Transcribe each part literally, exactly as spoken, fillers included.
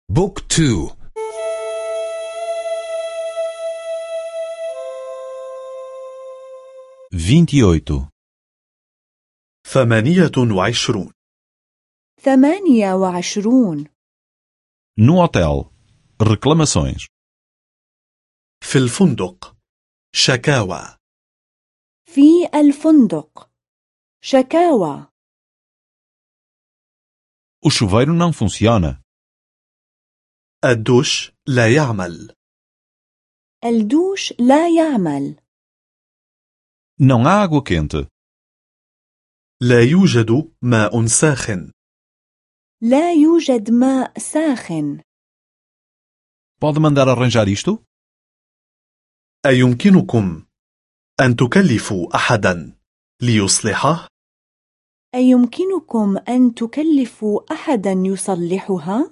بوك تو. vinte e oito. ثمانية وعشرون. ثمانية وعشرون. No hotel. Reclamações. في الفندق. شكاوى. في الفندق. شكاوى. O chuveiro não funciona. الدوش لا يعمل. الدوش لا يعمل. Não há água quente. لا يوجد ماء ساخن. لا يوجد ماء ساخن. Pode mandar arranjar isto? أيمكنكم أن تكلفوا أحدا ليصلحه؟ أيمكنكم أن تكلفوا أحدا يصلحها؟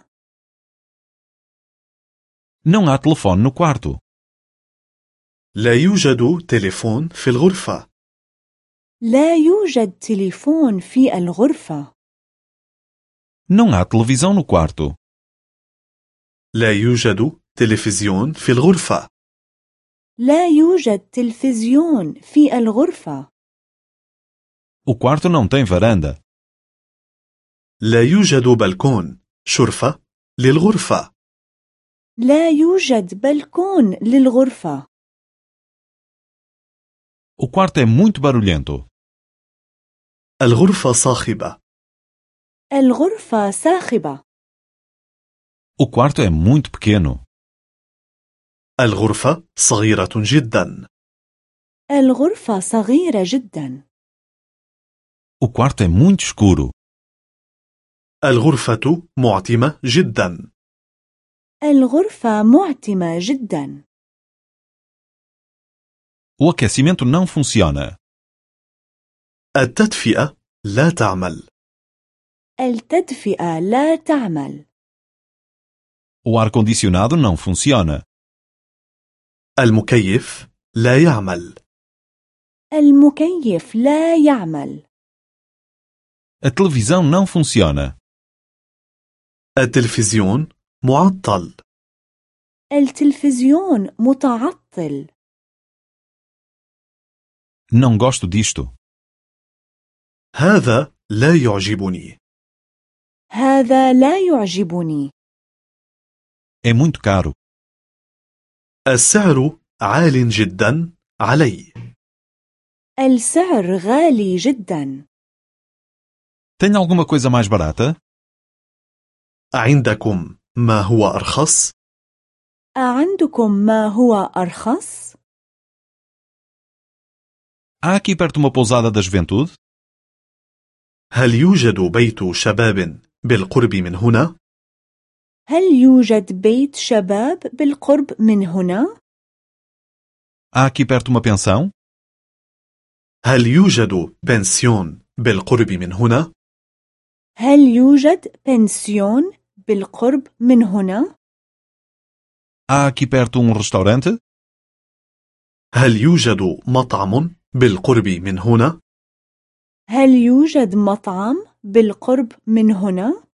Não há telefone no quarto. لا يوجد تليفون في الغرفة. لا يوجد تليفون في الغرفة. Não há televisão no quarto. لا يوجد تلفزيون في الغرفة. لا يوجد تلفزيون في الغرفة. O quarto não tem varanda. لا يوجد بلكون شرفة للغرفة. لا يوجد بلكون للغرفة. O quarto é muito barulhento. الغرفة صاخبة. الغرفة صاخبة. O quarto é muito pequeno. الغرفة صغيرة جدا. الغرفة صغيرة جدا. O quarto é muito escuro. الغرفة معتمة جدا. الغرفة معتمة جدا. O aquecimento não funciona. التدفئة لا تعمل. التدفئة لا تعمل. O ar-condicionado não funciona. المكيف لا يعمل. المكيف لا يعمل. A televisão não funciona. التلفزيون معطل. التلفزيون متعطل. Não gosto disto. هذا لا يعجبني. هذا لا يعجبني. É muito caro. السعر عال جدا علي. السعر غالي جدا. Tem alguma coisa mais barata? عندكم ما هو أرخص؟ أعندكم ما هو أرخص؟ Há aqui perto uma pousada da juventude? هل يوجد بيت شباب بالقرب من هنا؟ هل يوجد بيت شباب بالقرب من هنا؟ Há aqui perto uma pensão? هل يوجد بنسيون بالقرب من هنا؟ هل يوجد بنسيون بالقرب من هنا؟ Há aqui perto um restaurante? هل يوجد مطعم بالقرب من هنا؟ هل يوجد مطعم بالقرب من هنا؟